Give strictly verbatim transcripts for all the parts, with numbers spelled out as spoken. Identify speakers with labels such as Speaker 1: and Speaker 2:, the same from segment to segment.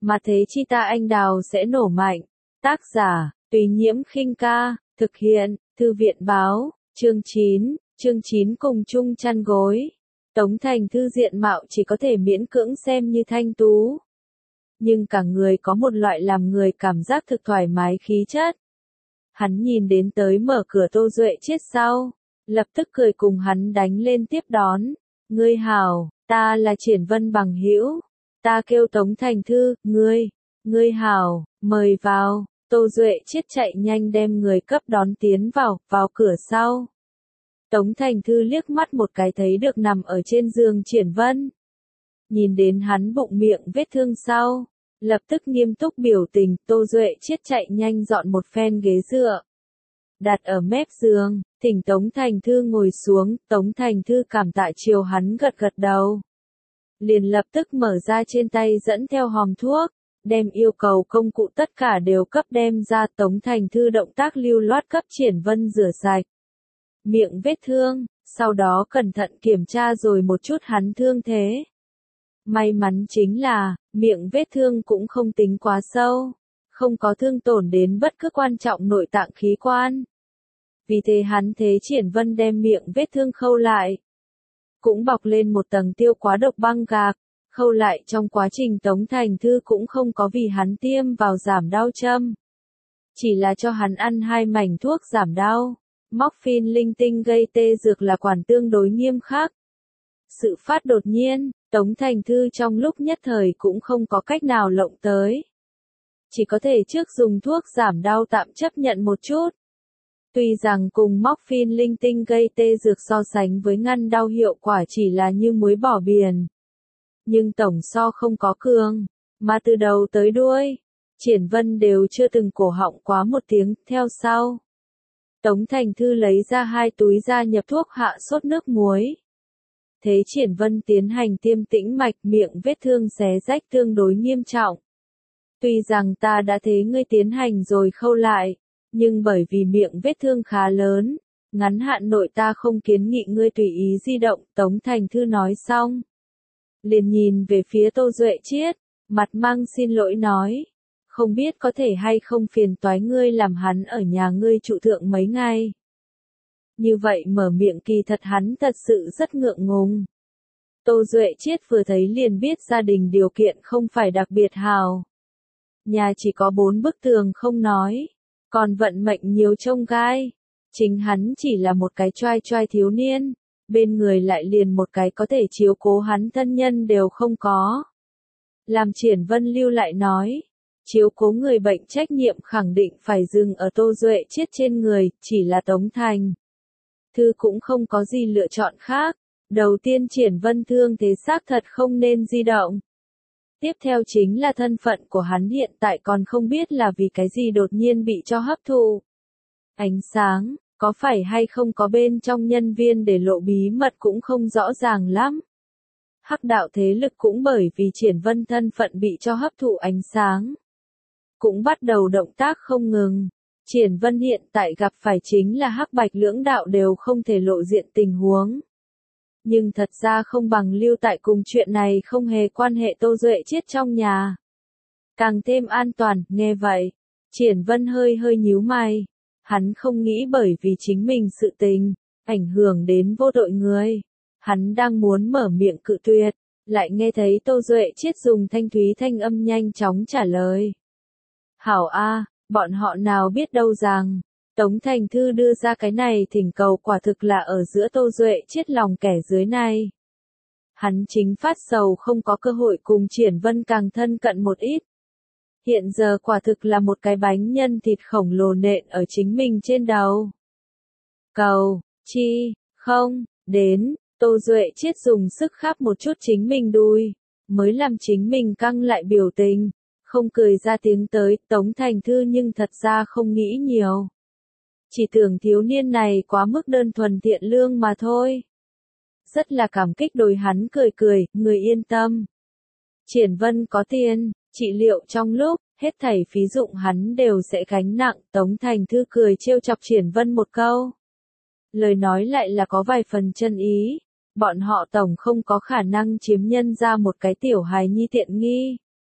Speaker 1: mà thế chi ta anh đào sẽ nổ mạnh. Tác giả, Tùy Nhiễm khinh ca, thực hiện, Thư viện báo, chương chín, chương chín cùng chung chăn gối. Tống Thành Thư diện mạo chỉ có thể miễn cưỡng xem như thanh tú. Nhưng cả người có một loại làm người cảm giác thực thoải mái khí chất. Hắn nhìn đến tới mở cửa Tô Duệ Chiết sau, lập tức cười cùng hắn đánh lên tiếp đón. Ngươi hảo, ta là Triển Vân bằng hữu, ta kêu Tống Thành Thư, ngươi, ngươi hảo, mời vào. Tô Duệ Chiết chạy nhanh đem người cấp đón tiến vào, vào cửa sau. Tống Thành Thư liếc mắt một cái thấy được nằm ở trên giường Triển Vân. Nhìn đến hắn bụng miệng vết thương sau, lập tức nghiêm túc biểu tình, Tô Duệ Chiết chạy nhanh dọn một phen ghế dựa. Đặt ở mép giường, thỉnh Tống Thành Thư ngồi xuống, Tống Thành Thư cảm tạ chiều hắn gật gật đầu. Liền lập tức mở ra trên tay dẫn theo hòm thuốc, đem yêu cầu công cụ tất cả đều cấp đem ra. Tống Thành Thư động tác lưu loát cấp Triển Vân rửa sạch miệng vết thương, sau đó cẩn thận kiểm tra rồi một chút hắn thương thế. May mắn chính là, miệng vết thương cũng không tính quá sâu, không có thương tổn đến bất cứ quan trọng nội tạng khí quan. Vì thế hắn thế Triển Vân đem miệng vết thương khâu lại, cũng bọc lên một tầng tiêu quá độc băng gạc. Khâu lại trong quá trình Tống Thành Thư cũng không có vì hắn tiêm vào giảm đau châm, chỉ là cho hắn ăn hai mảnh thuốc giảm đau. Morphine linh tinh gây tê dược là quản tương đối nghiêm khắc. Sự phát đột nhiên, Tống Thành Thư trong lúc nhất thời cũng không có cách nào lộng tới. Chỉ có thể trước dùng thuốc giảm đau tạm chấp nhận một chút. Tuy rằng cùng morphine linh tinh gây tê dược so sánh với ngăn đau hiệu quả chỉ là như muối bỏ biển. Nhưng tổng so không có cường, mà từ đầu tới đuôi, Triển Vân đều chưa từng cổ họng quá một tiếng. Theo sau, Tống Thành Thư lấy ra hai túi gia nhập thuốc hạ sốt nước muối. Thế Triển Vân tiến hành tiêm tĩnh mạch, miệng vết thương xé rách tương đối nghiêm trọng. Tuy rằng ta đã thế ngươi tiến hành rồi khâu lại, nhưng bởi vì miệng vết thương khá lớn, ngắn hạn nội ta không kiến nghị ngươi tùy ý di động. Tống Thành Thư nói xong, liền nhìn về phía Tô Duệ Chiết, mặt mang xin lỗi nói, không biết có thể hay không phiền toái ngươi làm hắn ở nhà ngươi trụ thượng mấy ngày. Như vậy mở miệng kỳ thật hắn thật sự rất ngượng ngùng. Tô Duệ Chiết vừa thấy liền biết gia đình điều kiện không phải đặc biệt hào. Nhà chỉ có bốn bức tường không nói, còn vận mệnh nhiều chông gai. Chính hắn chỉ là một cái choai choai thiếu niên, bên người lại liền một cái có thể chiếu cố hắn thân nhân đều không có. Làm Triển Vân lưu lại nói, chiếu cố người bệnh trách nhiệm khẳng định phải dừng ở Tô Duệ Chiết trên người, chỉ là Tống Thành Thư cũng không có gì lựa chọn khác. Đầu tiên Triển Vân thương thế xác thật không nên di động. Tiếp theo chính là thân phận của hắn hiện tại còn không biết là vì cái gì đột nhiên bị cho hấp thụ ánh sáng, có phải hay không có bên trong nhân viên để lộ bí mật cũng không rõ ràng lắm. Hắc đạo thế lực cũng bởi vì Triển Vân thân phận bị cho hấp thụ ánh sáng, cũng bắt đầu động tác không ngừng. Triển Vân hiện tại gặp phải chính là hắc bạch lưỡng đạo đều không thể lộ diện tình huống. Nhưng thật ra không bằng lưu tại cùng chuyện này không hề quan hệ Tô Duệ Chiết trong nhà. Càng thêm an toàn. Nghe vậy, Triển Vân hơi hơi nhíu mày. Hắn không nghĩ bởi vì chính mình sự tình, ảnh hưởng đến vô tội người. Hắn đang muốn mở miệng cự tuyệt, lại nghe thấy Tô Duệ Chiết dùng thanh thúy thanh âm nhanh chóng trả lời. Hảo A, bọn họ nào biết đâu rằng, Tống Thành Thư đưa ra cái này thỉnh cầu quả thực là ở giữa Tô Duệ Chiết lòng kẻ dưới này. Hắn chính phát sầu không có cơ hội cùng Triển Vân càng thân cận một ít. Hiện giờ quả thực là một cái bánh nhân thịt khổng lồ nện ở chính mình trên đầu. Cầu, chi, không, đến, Tô Duệ Chiết dùng sức khắp một chút chính mình đùi, mới làm chính mình căng lại biểu tình, không cười ra tiếng tới. Tống Thành Thư nhưng thật ra không nghĩ nhiều. Chỉ tưởng thiếu niên này quá mức đơn thuần thiện lương mà thôi. Rất là cảm kích đối hắn cười cười, người yên tâm. Triển Vân có tiền, trị liệu trong lúc, hết thảy phí dụng hắn đều sẽ gánh nặng. Tống Thành Thư cười trêu chọc Triển Vân một câu. Lời nói lại là có vài phần chân ý. Bọn họ tổng không có khả năng chiếm nhân ra một cái tiểu hài nhi tiện nghi.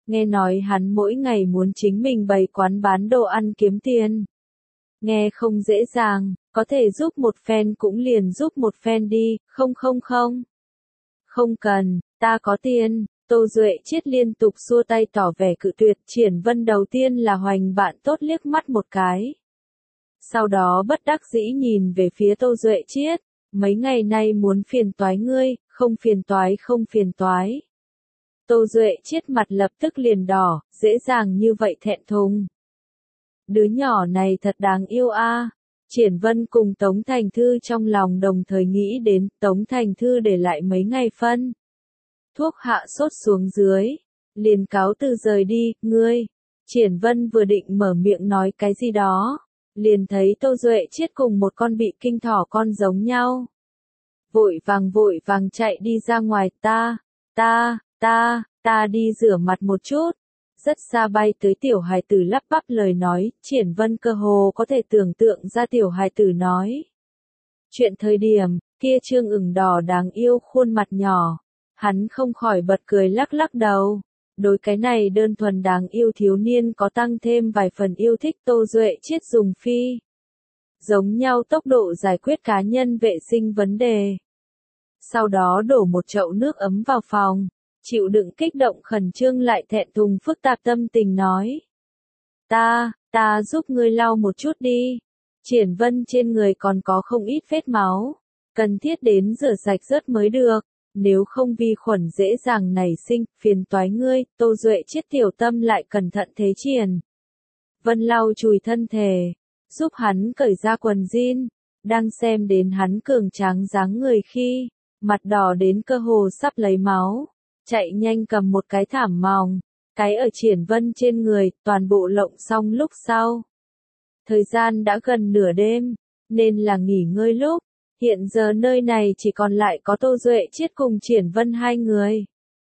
Speaker 1: Nghe nói hắn mỗi ngày muốn chính mình bày quán bán đồ ăn kiếm tiền. Nghe không dễ dàng, có thể giúp một phen cũng liền giúp một phen đi, không không không. Không cần, ta có tiền. Tô Duệ Chiết liên tục xua tay tỏ vẻ cự tuyệt. Triển Vân đầu tiên là hoành bạn tốt liếc mắt một cái. Sau đó bất đắc dĩ nhìn về phía Tô Duệ Chiết. Mấy ngày nay muốn phiền toái ngươi, không phiền toái không phiền toái. Tô Duệ Chiết mặt lập tức liền đỏ, dễ dàng như vậy thẹn thùng. Đứa nhỏ này thật đáng yêu a. À. Triển Vân cùng Tống Thành Thư trong lòng đồng thời nghĩ đến, Tống Thành Thư để lại mấy ngày phân. Thuốc hạ sốt xuống dưới, liền cáo từ rời đi, ngươi. Triển Vân vừa định mở miệng nói cái gì đó, liền thấy Tô Duệ Chiết cùng một con bị kinh thỏ con giống nhau. Vội vàng vội vàng chạy đi ra ngoài, ta, ta, ta, ta đi rửa mặt một chút. Rất xa bay tới tiểu hài tử lắp bắp lời nói, Triển Vân cơ hồ có thể tưởng tượng ra tiểu hài tử nói. Chuyện thời điểm, kia trương ửng đỏ đáng yêu khuôn mặt nhỏ, hắn không khỏi bật cười lắc lắc đầu. Đối cái này đơn thuần đáng yêu thiếu niên có tăng thêm vài phần yêu thích. Tô Duệ Chiết dùng phi giống nhau tốc độ giải quyết cá nhân vệ sinh vấn đề. Sau đó đổ một chậu nước ấm vào phòng, chịu đựng kích động khẩn trương lại thẹn thùng phức tạp tâm tình nói. Ta, ta giúp ngươi lau một chút đi. Triển Vân trên người còn có không ít vết máu, cần thiết đến rửa sạch rớt mới được. Nếu không vi khuẩn dễ dàng nảy sinh, phiền toái ngươi. Tô Duệ Chiết tiểu tâm lại cẩn thận thế Triển Vân lau chùi thân thể, giúp hắn cởi ra quần jean, đang xem đến hắn cường tráng dáng người khi, mặt đỏ đến cơ hồ sắp lấy máu, chạy nhanh cầm một cái thảm mỏng, cái ở Triển Vân trên người, toàn bộ lộng xong lúc sau. Thời gian đã gần nửa đêm, nên là nghỉ ngơi lúc. Hiện giờ nơi này chỉ còn lại có Tô Duệ Chiết cùng Triển Vân hai người.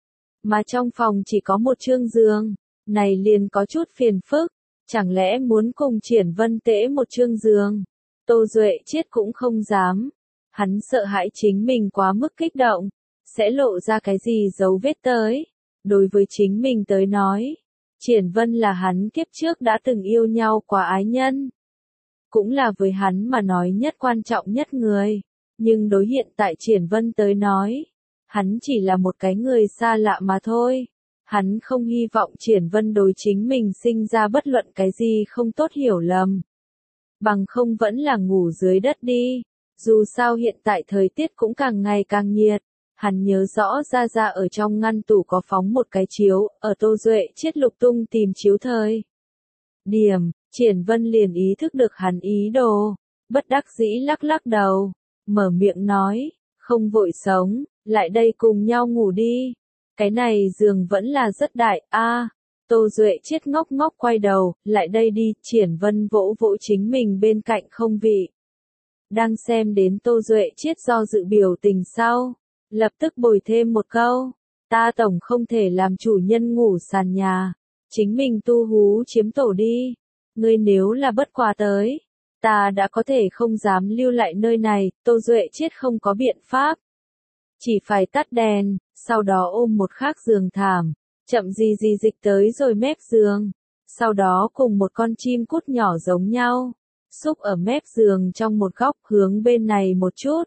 Speaker 1: Mà trong phòng chỉ có một trương giường, này liền có chút phiền phức, chẳng lẽ muốn cùng Triển Vân tễ một trương giường. Tô Duệ Chiết cũng không dám, hắn sợ hãi chính mình quá mức kích động, sẽ lộ ra cái gì dấu vết tới. Đối với chính mình tới nói, Triển Vân là hắn kiếp trước đã từng yêu nhau quá ái nhân. Cũng là với hắn mà nói nhất quan trọng nhất người. Nhưng đối hiện tại Triển Vân tới nói, hắn chỉ là một cái người xa lạ mà thôi. Hắn không hy vọng Triển Vân đối chính mình sinh ra bất luận cái gì không tốt hiểu lầm. Bằng không vẫn là ngủ dưới đất đi. Dù sao hiện tại thời tiết cũng càng ngày càng nhiệt. Hắn nhớ rõ ra ra ở trong ngăn tủ có phóng một cái chiếu, ở Tô Duệ Chiết lục tung tìm chiếu thời điểm, Triển Vân liền ý thức được hắn ý đồ, bất đắc dĩ lắc lắc đầu, mở miệng nói, không vội sống, lại đây cùng nhau ngủ đi. Cái này giường vẫn là rất đại, a. À, Tô Duệ Chiết ngốc ngốc quay đầu, lại đây đi. Triển Vân vỗ vỗ chính mình bên cạnh không vị. Đang xem đến Tô Duệ Chiết do dự biểu tình sau, lập tức bồi thêm một câu, ta tổng không thể làm chủ nhân ngủ sàn nhà, chính mình tu hú chiếm tổ đi. Ngươi nếu là bất quá tới, ta đã có thể không dám lưu lại nơi này. Tô Duệ Chiết không có biện pháp, chỉ phải tắt đèn, sau đó ôm một khác giường thảm, chậm gì gì dịch tới rồi mép giường, sau đó cùng một con chim cút nhỏ giống nhau, xúc ở mép giường trong một góc hướng bên này một chút.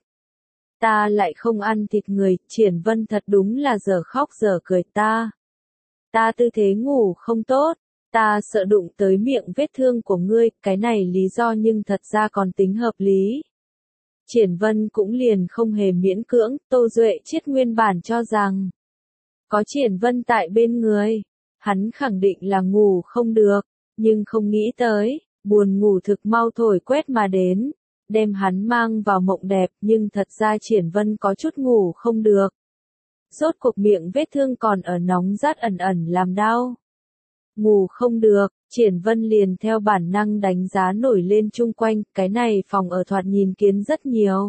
Speaker 1: Ta lại không ăn thịt người. Triển Vân thật đúng là giờ khóc giờ cười. Ta, ta tư thế ngủ không tốt, ta sợ đụng tới miệng vết thương của ngươi. Cái này lý do nhưng thật ra còn tính hợp lý. Triển Vân cũng liền không hề miễn cưỡng. Tô Duệ Chiết nguyên bản cho rằng, có Triển Vân tại bên người, hắn khẳng định là ngủ không được, nhưng không nghĩ tới, buồn ngủ thực mau thổi quét mà đến, đem hắn mang vào mộng đẹp. Nhưng thật ra Triển Vân có chút ngủ không được. Rốt cuộc miệng vết thương còn ở nóng rát ẩn ẩn làm đau. Ngủ không được, Triển Vân liền theo bản năng đánh giá nổi lên chung quanh. Cái này phòng ở thoạt nhìn kiến rất nhiều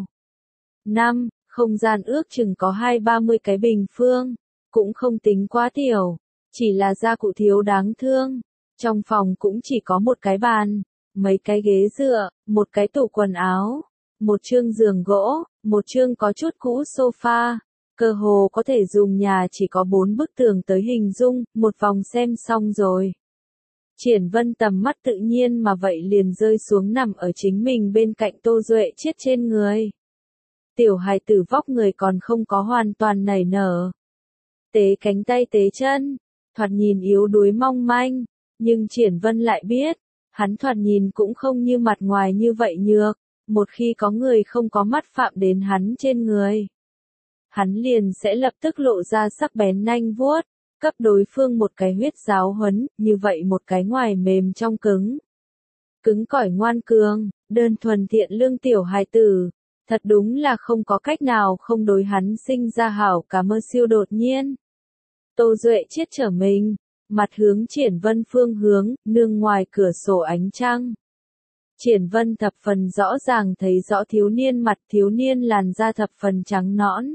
Speaker 1: năm, không gian ước chừng có hai ba mươi cái bình phương, cũng không tính quá tiểu, chỉ là gia cụ thiếu đáng thương. Trong phòng cũng chỉ có một cái bàn, mấy cái ghế dựa, một cái tủ quần áo, một chương giường gỗ, một chương có chút cũ sofa, Cơ hồ có thể dùng nhà chỉ có bốn bức tường tới hình dung, một vòng xem xong rồi. Triển Vân tầm mắt tự nhiên mà vậy liền rơi xuống nằm ở chính mình bên cạnh Tô Duệ Chiết trên người. Tiểu hài tử vóc người còn không có hoàn toàn nảy nở. Tế cánh tay tế chân, thoạt nhìn yếu đuối mong manh, nhưng Triển Vân lại biết, hắn thoạt nhìn cũng không như mặt ngoài như vậy nhược, một khi có người không có mắt phạm đến hắn trên người. Hắn liền sẽ lập tức lộ ra sắc bén nanh vuốt, cấp đối phương một cái huyết giáo huấn, như vậy một cái ngoài mềm trong cứng. Cứng cỏi ngoan cường, đơn thuần thiện lương tiểu hài tử, thật đúng là không có cách nào không đối hắn sinh ra hảo cả mơ siêu đột nhiên. Tô Duệ Chiết trở mình, mặt hướng Triển Vân phương hướng, nương ngoài cửa sổ ánh trăng. Triển Vân thập phần rõ ràng thấy rõ thiếu niên mặt thiếu niên làn da thập phần trắng nõn.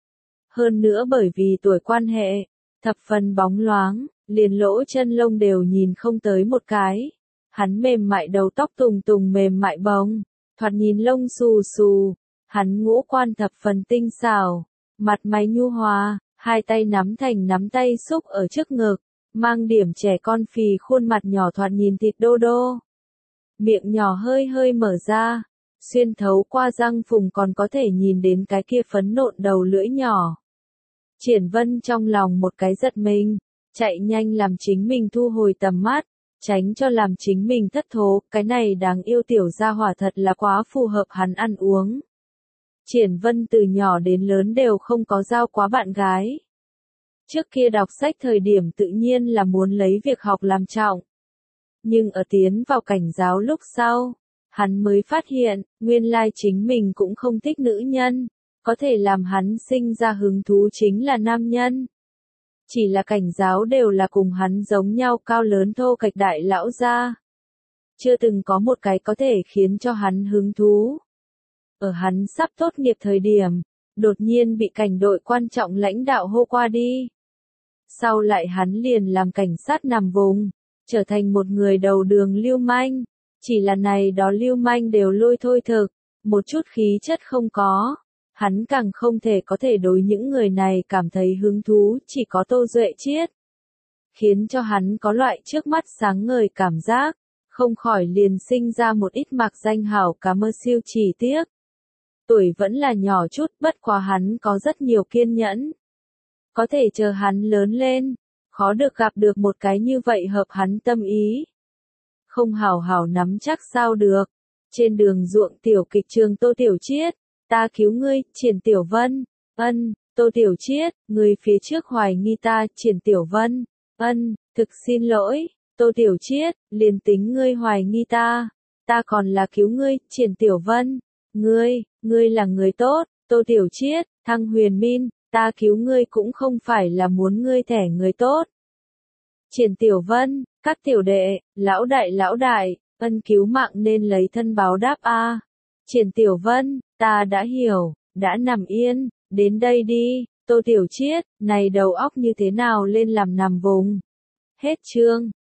Speaker 1: Hơn nữa bởi vì tuổi quan hệ, thập phần bóng loáng, liền lỗ chân lông đều nhìn không tới một cái. Hắn mềm mại đầu tóc tùng tùng mềm mại bóng, thoạt nhìn lông xù xù, hắn ngũ quan thập phần tinh xảo, mặt mày nhu hòa, hai tay nắm thành nắm tay xúc ở trước ngực, mang điểm trẻ con phì khuôn mặt nhỏ thoạt nhìn thịt đô đô. Miệng nhỏ hơi hơi mở ra, xuyên thấu qua răng phùng còn có thể nhìn đến cái kia phấn nộn đầu lưỡi nhỏ. Triển Vân trong lòng một cái giật mình, chạy nhanh làm chính mình thu hồi tầm mắt, tránh cho làm chính mình thất thố, cái này đáng yêu tiểu gia hỏa thật là quá phù hợp hắn ăn uống. Triển Vân từ nhỏ đến lớn đều không có giao quá bạn gái. Trước kia đọc sách thời điểm tự nhiên là muốn lấy việc học làm trọng. Nhưng ở tiến vào cảnh giáo lúc sau, hắn mới phát hiện, nguyên lai chính mình cũng không thích nữ nhân, có thể làm hắn sinh ra hứng thú chính là nam nhân. Chỉ là cảnh giáo đều là cùng hắn giống nhau cao lớn thô kệch đại lão gia. Chưa từng có một cái có thể khiến cho hắn hứng thú. Ở hắn sắp tốt nghiệp thời điểm, đột nhiên bị cảnh đội quan trọng lãnh đạo hô qua đi. Sau lại hắn liền làm cảnh sát nằm vùng, trở thành một người đầu đường lưu manh. Chỉ là này đó lưu manh đều lôi thôi thực, một chút khí chất không có. Hắn càng không thể có thể đối những người này cảm thấy hứng thú, chỉ có Tô Duệ Chiết. Khiến cho hắn có loại trước mắt sáng ngời cảm giác, không khỏi liền sinh ra một ít mạc danh hảo cá mơ siêu chỉ tiếc. Tuổi vẫn là nhỏ chút, bất quá hắn có rất nhiều kiên nhẫn. Có thể chờ hắn lớn lên, khó được gặp được một cái như vậy hợp hắn tâm ý. Không hảo hảo nắm chắc sao được. Trên đường ruộng tiểu kịch trường Tô Tiểu Chiết, ta cứu ngươi, Triển Tiểu Vân, ân, Tô Tiểu Chiết, người phía trước hoài nghi ta, Triển Tiểu Vân, ân, thực xin lỗi, Tô Tiểu Chiết, liền tính ngươi hoài nghi ta, ta còn là cứu ngươi, Triển Tiểu Vân, ngươi, ngươi là người tốt, Tô Tiểu Chiết, Thăng Huyền Min, ta cứu ngươi cũng không phải là muốn ngươi thẻ người tốt. Triển Tiểu Vân, các tiểu đệ, lão đại lão đại, ân cứu mạng nên lấy thân báo đáp a. Triển Tiểu Vân, ta đã hiểu, đã nằm yên, đến đây đi, Tô Tiểu Chiết, này đầu óc như thế nào lên làm nằm vùng. Hết chương.